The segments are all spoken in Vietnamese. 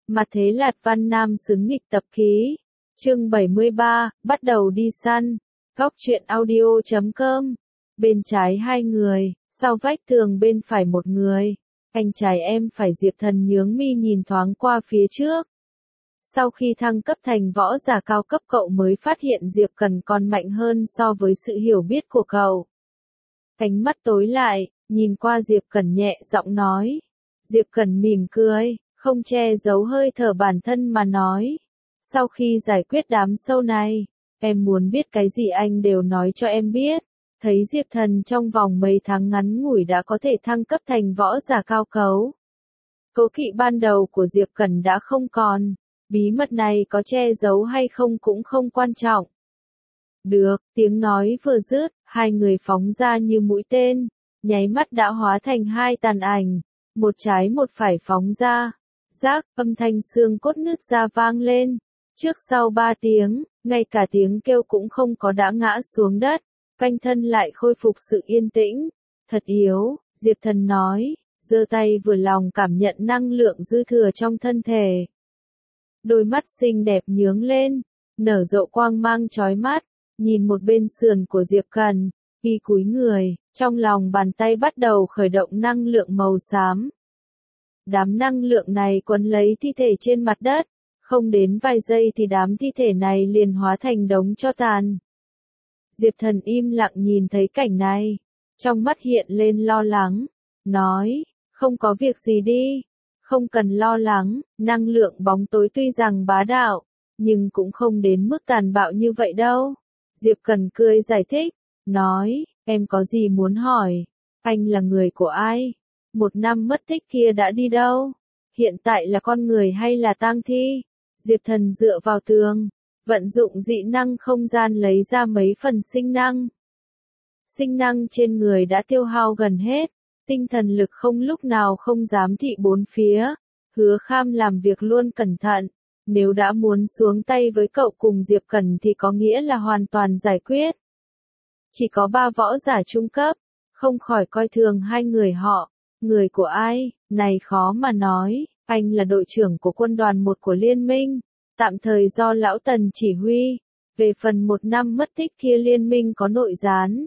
Mặt thế Lạt Văn Nam xứng nghịch tập ký. Chương 73, bắt đầu đi săn. Góc truyện audio.com. Bên trái hai người, sau vách tường bên phải một người. Anh trai em phải Diệp Thần nhướng mi nhìn thoáng qua phía trước. Sau khi thăng cấp thành võ giả cao cấp cậu mới phát hiện Diệp Cần còn mạnh hơn so với sự hiểu biết của cậu. Ánh mắt tối lại, nhìn qua Diệp Cần nhẹ giọng nói. Diệp Cần mỉm cười, không che giấu hơi thở bản thân mà nói. Sau khi giải quyết đám sâu này, em muốn biết cái gì anh đều nói cho em biết. Thấy Diệp Thần trong vòng mấy tháng ngắn ngủi đã có thể thăng cấp thành võ giả cao cấu. Cố kỵ ban đầu của Diệp Cần đã không còn, bí mật này có che giấu hay không cũng không quan trọng. Được, tiếng nói vừa dứt, hai người phóng ra như mũi tên, nháy mắt đã hóa thành hai tàn ảnh, một trái một phải phóng ra. Rác, âm thanh xương cốt nứt ra vang lên. Trước sau 3 tiếng, ngay cả tiếng kêu cũng không có đã ngã xuống đất, quanh thân lại khôi phục sự yên tĩnh. Thật yếu, Diệp Thần nói, giơ tay vừa lòng cảm nhận năng lượng dư thừa trong thân thể. Đôi mắt xinh đẹp nhướng lên, nở rộ quang mang chói mắt, nhìn một bên sườn của Diệp Cần, khi cúi người, trong lòng bàn tay bắt đầu khởi động năng lượng màu xám. Đám năng lượng này quấn lấy thi thể trên mặt đất, không đến vài giây thì đám thi thể này liền hóa thành đống tro tàn. Diệp Thần im lặng nhìn thấy cảnh này, trong mắt hiện lên lo lắng, nói, không có việc gì đi, không cần lo lắng, năng lượng bóng tối tuy rằng bá đạo, nhưng cũng không đến mức tàn bạo như vậy đâu. Diệp Cần cười giải thích, nói, em có gì muốn hỏi, anh là người của ai? 1 năm mất tích kia đã đi đâu? Hiện tại là con người hay là tang thi? Diệp Thần dựa vào tường, vận dụng dị năng không gian lấy ra mấy phần sinh năng. Sinh năng trên người đã tiêu hao gần hết, tinh thần lực không lúc nào không dám thị bốn phía. Hứa Kham làm việc luôn cẩn thận, nếu đã muốn xuống tay với cậu cùng Diệp Cần thì có nghĩa là hoàn toàn giải quyết. Chỉ có 3 võ giả trung cấp, không khỏi coi thường hai người họ. Người của ai, này khó mà nói, anh là đội trưởng của quân đoàn 1 của liên minh, tạm thời do Lão Tần chỉ huy. Về phần 1 năm mất tích kia liên minh có nội gián.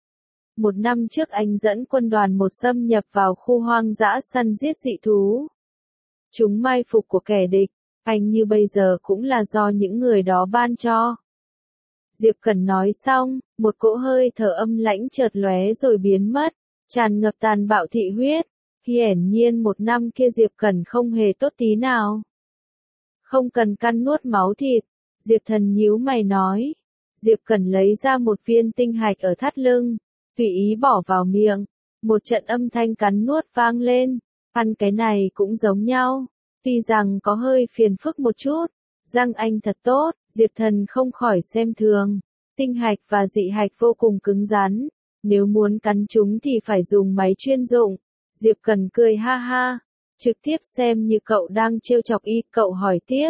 1 năm trước anh dẫn quân đoàn 1 xâm nhập vào khu hoang dã săn giết dị thú. Chúng mai phục của kẻ địch, anh như bây giờ cũng là do những người đó ban cho. Diệp Cần nói xong, một cỗ hơi thở âm lãnh chợt lóe rồi biến mất, tràn ngập tàn bạo thị huyết. Hiển nhiên 1 năm kia Diệp Cần không hề tốt tí nào. Không cần căn nuốt máu thịt, Diệp Thần nhíu mày nói. Diệp Cần lấy ra một viên tinh hạch ở thắt lưng, tùy ý bỏ vào miệng, một trận âm thanh cắn nuốt vang lên. Ăn cái này cũng giống nhau, tuy rằng có hơi phiền phức một chút. Răng anh thật tốt, Diệp Thần không khỏi xem thường. Tinh hạch và dị hạch vô cùng cứng rắn, nếu muốn cắn chúng thì phải dùng máy chuyên dụng. Diệp Cần cười ha ha, trực tiếp xem như cậu đang trêu chọc y, cậu hỏi tiếp.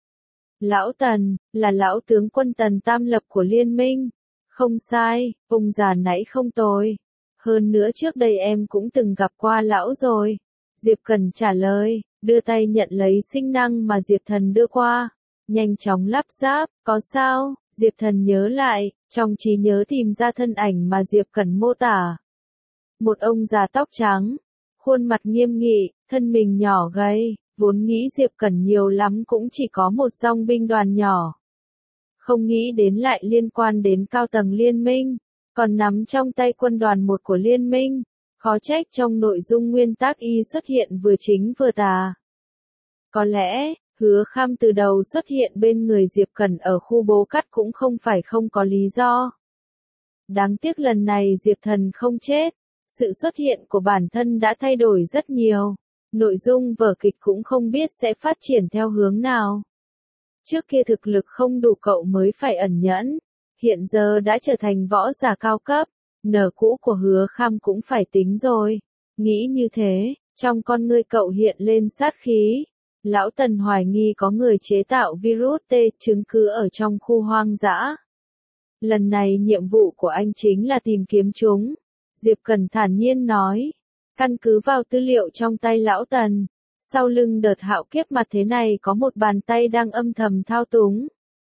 Lão Tần, là lão tướng quân Tần Tam Lập của liên minh. Không sai, ông già nãy không tồi. Hơn nữa trước đây em cũng từng gặp qua lão rồi. Diệp Cần trả lời, đưa tay nhận lấy sinh năng mà Diệp Thần đưa qua. Nhanh chóng lắp ráp, có sao? Diệp Thần nhớ lại, trong trí nhớ tìm ra thân ảnh mà Diệp Cần mô tả. Một ông già tóc trắng, khuôn mặt nghiêm nghị, thân mình nhỏ gầy, vốn nghĩ Diệp Cần nhiều lắm cũng chỉ có một dòng binh đoàn nhỏ. Không nghĩ đến lại liên quan đến cao tầng liên minh, còn nắm trong tay quân đoàn 1 của liên minh, khó trách trong nội dung nguyên tác y xuất hiện vừa chính vừa tà. Có lẽ, Hứa Kham từ đầu xuất hiện bên người Diệp Cần ở khu bố cắt cũng không phải không có lý do. Đáng tiếc lần này Diệp Thần không chết, sự xuất hiện của bản thân đã thay đổi rất nhiều, nội dung vở kịch cũng không biết sẽ phát triển theo hướng nào. Trước kia thực lực không đủ cậu mới phải ẩn nhẫn, hiện giờ đã trở thành võ giả cao cấp, nở cũ của Hứa Kham cũng phải tính rồi. Nghĩ như thế, trong con ngươi cậu hiện lên sát khí. Lão Tần hoài nghi có người chế tạo virus T chứng cứ ở trong khu hoang dã. Lần này nhiệm vụ của anh chính là tìm kiếm chúng. Diệp Cần thản nhiên nói. Căn cứ vào tư liệu trong tay Lão Tần, Sau lưng đợt hạo kiếp mặt thế này có một bàn tay đang âm thầm thao túng.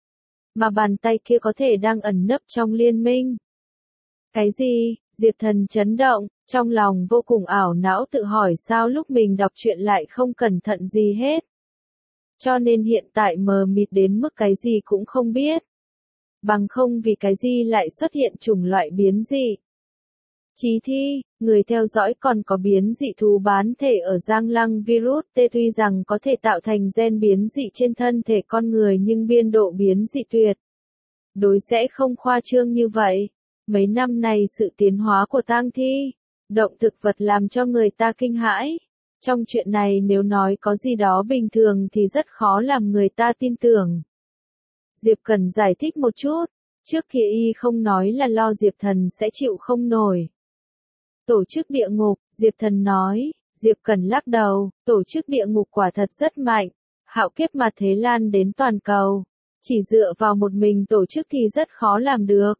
Mà bàn tay kia có thể đang ẩn nấp trong liên minh. Cái gì? Diệp Thần chấn động, trong lòng vô cùng ảo não tự hỏi sao lúc mình đọc truyện lại không cẩn thận gì hết. Cho nên hiện tại mờ mịt đến mức cái gì cũng không biết. Bằng không vì cái gì lại xuất hiện chủng loại biến dị. Chí thi, người theo dõi còn có biến dị thú bán thể ở Giang Lăng virus T tuy rằng có thể tạo thành gen biến dị trên thân thể con người nhưng biên độ biến dị tuyệt. Đối sẽ không khoa trương như vậy. Mấy năm này sự tiến hóa của tang thi, động thực vật làm cho người ta kinh hãi. Trong chuyện này nếu nói có gì đó bình thường thì rất khó làm người ta tin tưởng. Diệp Cần giải thích một chút, trước kia y không nói là lo Diệp Thần sẽ chịu không nổi. Tổ chức địa ngục, Diệp Thần nói, Diệp Cần lắc đầu, tổ chức địa ngục quả thật rất mạnh, hạo kiếp mà thế lan đến toàn cầu, chỉ dựa vào một mình tổ chức thì rất khó làm được.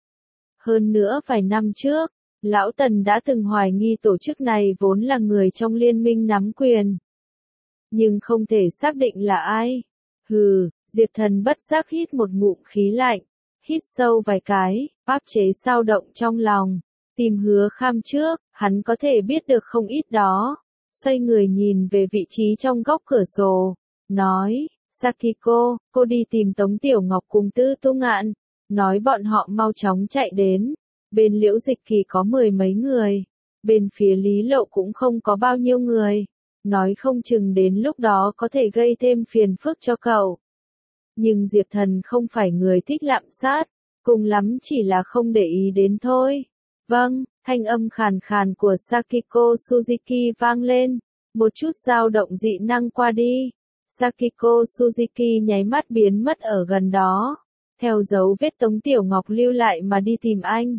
Hơn nữa vài năm trước, Lão Tần đã từng hoài nghi tổ chức này vốn là người trong liên minh nắm quyền. Nhưng không thể xác định là ai. Hừ, Diệp Thần bất giác hít một ngụm khí lạnh, hít sâu vài cái, áp chế dao động trong lòng. Tìm Hứa Kham trước, hắn có thể biết được không ít đó. Xoay người nhìn về vị trí trong góc cửa sổ, nói, Sakiko, cô đi tìm Tống Tiểu Ngọc cùng Tư Tu Ngạn, nói bọn họ mau chóng chạy đến. Bên Liễu Dịch Kỳ có 10 mấy người, bên phía Lý Lộ cũng không có bao nhiêu người. Nói không chừng đến lúc đó có thể gây thêm phiền phức cho cậu. Nhưng Diệp Thần không phải người thích lạm sát, cùng lắm chỉ là không để ý đến thôi. Vâng, thanh âm khàn khàn của Sakiko Suzuki vang lên, một chút dao động dị năng qua đi. Sakiko Suzuki nháy mắt biến mất ở gần đó, theo dấu vết Tống Tiểu Ngọc lưu lại mà đi tìm anh.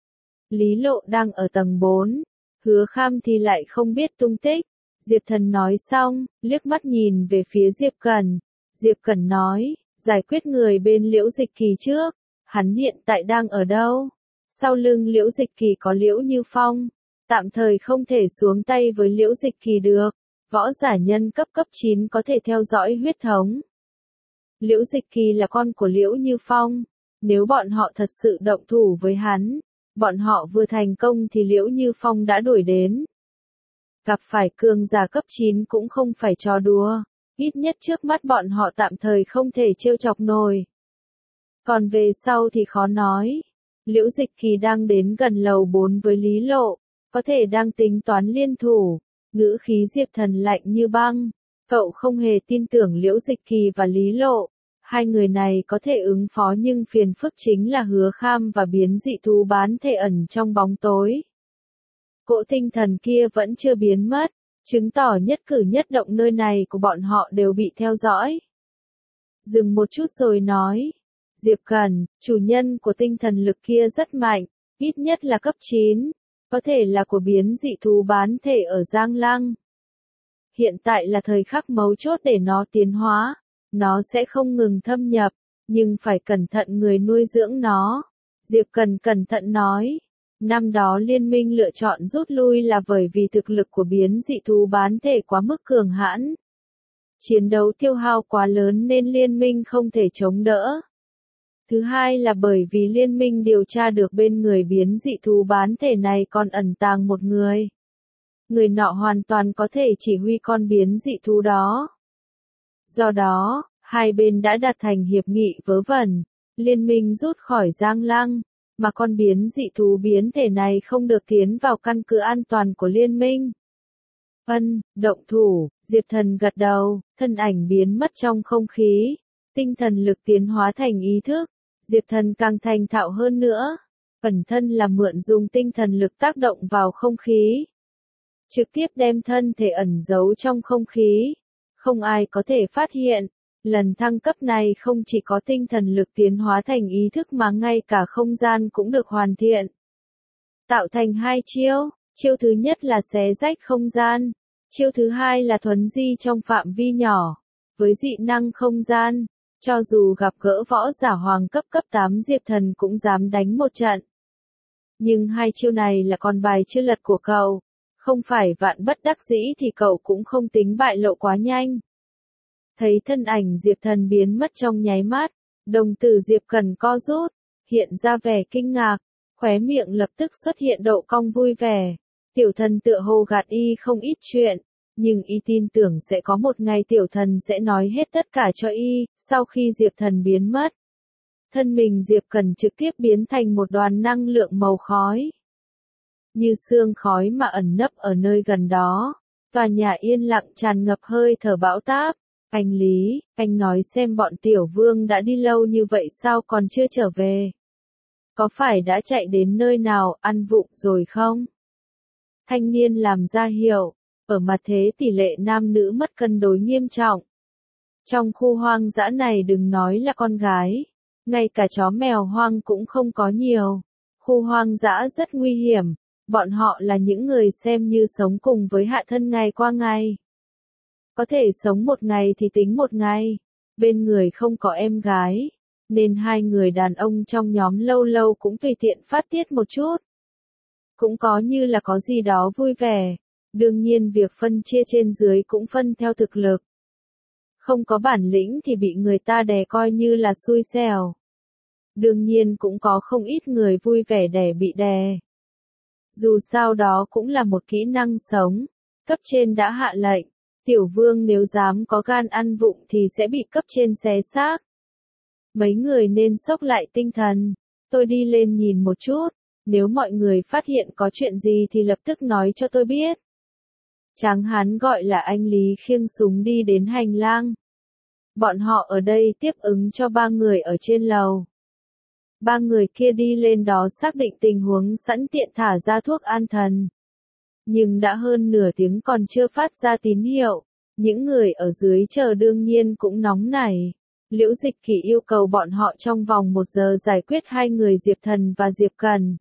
Lý Lộ đang ở tầng 4, Hứa Kham thì lại không biết tung tích. Diệp Thần nói xong, liếc mắt nhìn về phía Diệp Cẩn. Diệp Cẩn nói, giải quyết người bên Liễu Dịch Kỳ trước, hắn hiện tại đang ở đâu? Sau lưng Liễu Dịch Kỳ có Liễu Như Phong, tạm thời không thể xuống tay với Liễu Dịch Kỳ được, võ giả nhân cấp 9 có thể theo dõi huyết thống. Liễu Dịch Kỳ là con của Liễu Như Phong, nếu bọn họ thật sự động thủ với hắn, bọn họ vừa thành công thì Liễu Như Phong đã đuổi đến. Gặp phải cường giả cấp 9 cũng không phải trò đùa, ít nhất trước mắt bọn họ tạm thời không thể trêu chọc nổi. Còn về sau thì khó nói. Liễu Dịch Kỳ đang đến gần lầu 4 với Lý Lộ, có thể đang tính toán liên thủ. Ngữ khí Diệp Thần lạnh như băng, cậu không hề tin tưởng Liễu Dịch Kỳ và Lý Lộ. Hai người này có thể ứng phó nhưng phiền phức chính là Hứa Kham và biến dị thú bán thể ẩn trong bóng tối. Cỗ tinh thần kia vẫn chưa biến mất, chứng tỏ nhất cử nhất động nơi này của bọn họ đều bị theo dõi. Dừng một chút rồi nói, Diệp Cần, chủ nhân của tinh thần lực kia rất mạnh, ít nhất là cấp 9, có thể là của biến dị thú bán thể ở Giang Lăng. Hiện tại là thời khắc mấu chốt để nó tiến hóa, nó sẽ không ngừng thâm nhập, nhưng phải cẩn thận người nuôi dưỡng nó. Diệp Cần cẩn thận nói. Năm đó liên minh lựa chọn rút lui là bởi vì thực lực của biến dị thú bán thể quá mức cường hãn. Chiến đấu tiêu hao quá lớn nên liên minh không thể chống đỡ. Thứ hai là bởi vì liên minh điều tra được bên người biến dị thú bán thể này còn ẩn tàng một người. Người nọ hoàn toàn có thể chỉ huy con biến dị thú đó. Do đó, hai bên đã đạt thành hiệp nghị vớ vẩn, liên minh rút khỏi Giang Lăng. Mà con biến dị thú biến thể này không được tiến vào căn cứ an toàn của liên minh. Động thủ, Diệp Thần gật đầu, thân ảnh biến mất trong không khí. Tinh thần lực tiến hóa thành ý thức, Diệp Thần càng thành thạo hơn nữa. Bản thân là mượn dùng tinh thần lực tác động vào không khí. Trực tiếp đem thân thể ẩn giấu trong không khí. Không ai có thể phát hiện. Lần thăng cấp này không chỉ có tinh thần lực tiến hóa thành ý thức mà ngay cả không gian cũng được hoàn thiện. Tạo thành hai chiêu, chiêu thứ nhất là xé rách không gian, chiêu thứ hai là thuấn di trong phạm vi nhỏ. Với dị năng không gian, cho dù gặp gỡ võ giả hoàng cấp 8 Diệp Thần cũng dám đánh một trận. Nhưng hai chiêu này là con bài chưa lật của cậu, Không phải vạn bất đắc dĩ thì cậu cũng không tính bại lộ quá nhanh. Thấy thân ảnh Diệp Thần biến mất trong nháy mắt, đồng tử Diệp Cần co rút, hiện ra vẻ kinh ngạc, khóe miệng lập tức xuất hiện độ cong vui vẻ. Tiểu thần tựa hồ gạt y không ít chuyện, nhưng y tin tưởng sẽ có một ngày tiểu thần sẽ nói hết tất cả cho y. Sau khi Diệp Thần biến mất, thân mình Diệp Cần trực tiếp biến thành một đoàn năng lượng màu khói. Như sương khói mà ẩn nấp ở nơi gần đó, tòa nhà yên lặng tràn ngập hơi thở bão táp. Anh Lý, anh nói xem bọn tiểu vương đã đi lâu như vậy sao còn chưa trở về? Có phải đã chạy đến nơi nào ăn vụng rồi không? Thanh niên làm ra hiệu, ở mặt thế tỷ lệ nam nữ mất cân đối nghiêm trọng. Trong khu hoang dã này đừng nói là con gái, ngay cả chó mèo hoang cũng không có nhiều. Khu hoang dã rất nguy hiểm, bọn họ là những người xem như sống cùng với hạ thân ngày qua ngày. Có thể sống một ngày thì tính một ngày, bên người không có em gái, nên hai người đàn ông trong nhóm lâu lâu cũng tùy tiện phát tiết một chút. Cũng có như là có gì đó vui vẻ, đương nhiên việc phân chia trên dưới cũng phân theo thực lực. Không có bản lĩnh thì bị người ta đè coi như là xui xẻo. Đương nhiên cũng có không ít người vui vẻ để bị đè. Dù sao đó cũng là một kỹ năng sống, cấp trên đã hạ lệnh, tiểu vương nếu dám có gan ăn vụng thì sẽ bị cấp trên xé xác. Mấy người nên xốc lại tinh thần, tôi đi lên nhìn một chút, nếu mọi người phát hiện có chuyện gì thì lập tức nói cho tôi biết. Tráng hán gọi là anh Lý khiêng súng đi đến hành lang. Bọn họ ở đây tiếp ứng cho 3 người ở trên lầu. 3 người kia đi lên đó xác định tình huống sẵn tiện thả ra thuốc an thần. Nhưng đã hơn nửa tiếng còn chưa phát ra tín hiệu, những người ở dưới chờ đương nhiên cũng nóng nảy. Liễu Dịch Kỳ yêu cầu bọn họ trong vòng 1 giờ giải quyết 2 người Diệp Thần và Diệp Cần.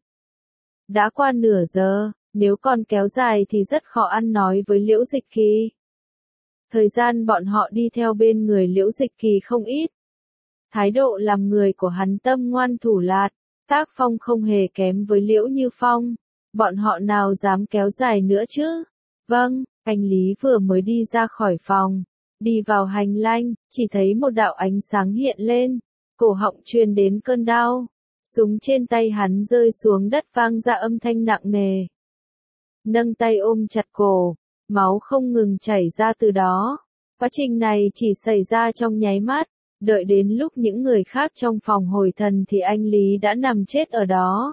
Đã qua nửa giờ, nếu còn kéo dài thì rất khó ăn nói với Liễu Dịch Kỳ. Thời gian bọn họ đi theo bên người Liễu Dịch Kỳ không ít. Thái độ làm người của hắn tâm ngoan thủ lạt, tác phong không hề kém với Liễu Như Phong. Bọn họ nào dám kéo dài nữa chứ? Vâng, anh Lý vừa mới đi ra khỏi phòng. Đi vào hành lang, chỉ thấy một đạo ánh sáng hiện lên. Cổ họng truyền đến cơn đau. Súng trên tay hắn rơi xuống đất vang ra âm thanh nặng nề. Nâng tay ôm chặt cổ, máu không ngừng chảy ra từ đó. Quá trình này chỉ xảy ra trong nháy mắt. Đợi đến lúc những người khác trong phòng hồi thần thì anh Lý đã nằm chết ở đó.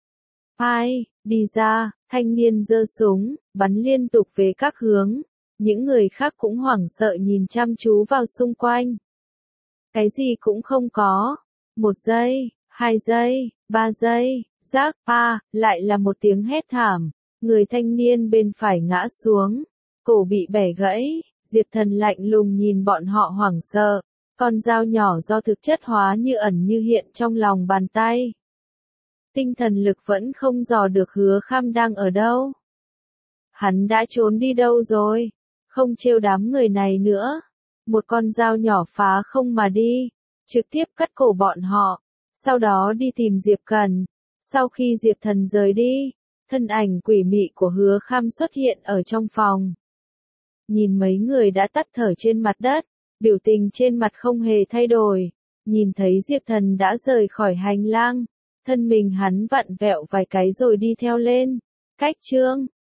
Ai, đi ra, thanh niên giơ súng, bắn liên tục về các hướng. Những người khác cũng hoảng sợ nhìn chăm chú vào xung quanh. Cái gì cũng không có. 1 giây, 2 giây, 3 giây, rác, lại là một tiếng hét thảm. Người thanh niên bên phải ngã xuống, cổ bị bẻ gãy. Diệp Thần lạnh lùng nhìn bọn họ hoảng sợ. Con dao nhỏ do thực chất hóa như ẩn như hiện trong lòng bàn tay. Tinh thần lực vẫn không dò được Hứa Kham đang ở đâu. Hắn đã trốn đi đâu rồi? Không trêu đám người này nữa. Một con dao nhỏ phá không mà đi, trực tiếp cắt cổ bọn họ, sau đó đi tìm Diệp Cần. Sau khi Diệp Thần rời đi, thân ảnh quỷ mị của Hứa Kham xuất hiện ở trong phòng. Nhìn mấy người đã tắt thở trên mặt đất, biểu tình trên mặt không hề thay đổi. Nhìn thấy Diệp Thần đã rời khỏi hành lang, thân mình hắn vặn vẹo vài cái rồi đi theo lên. Cách chương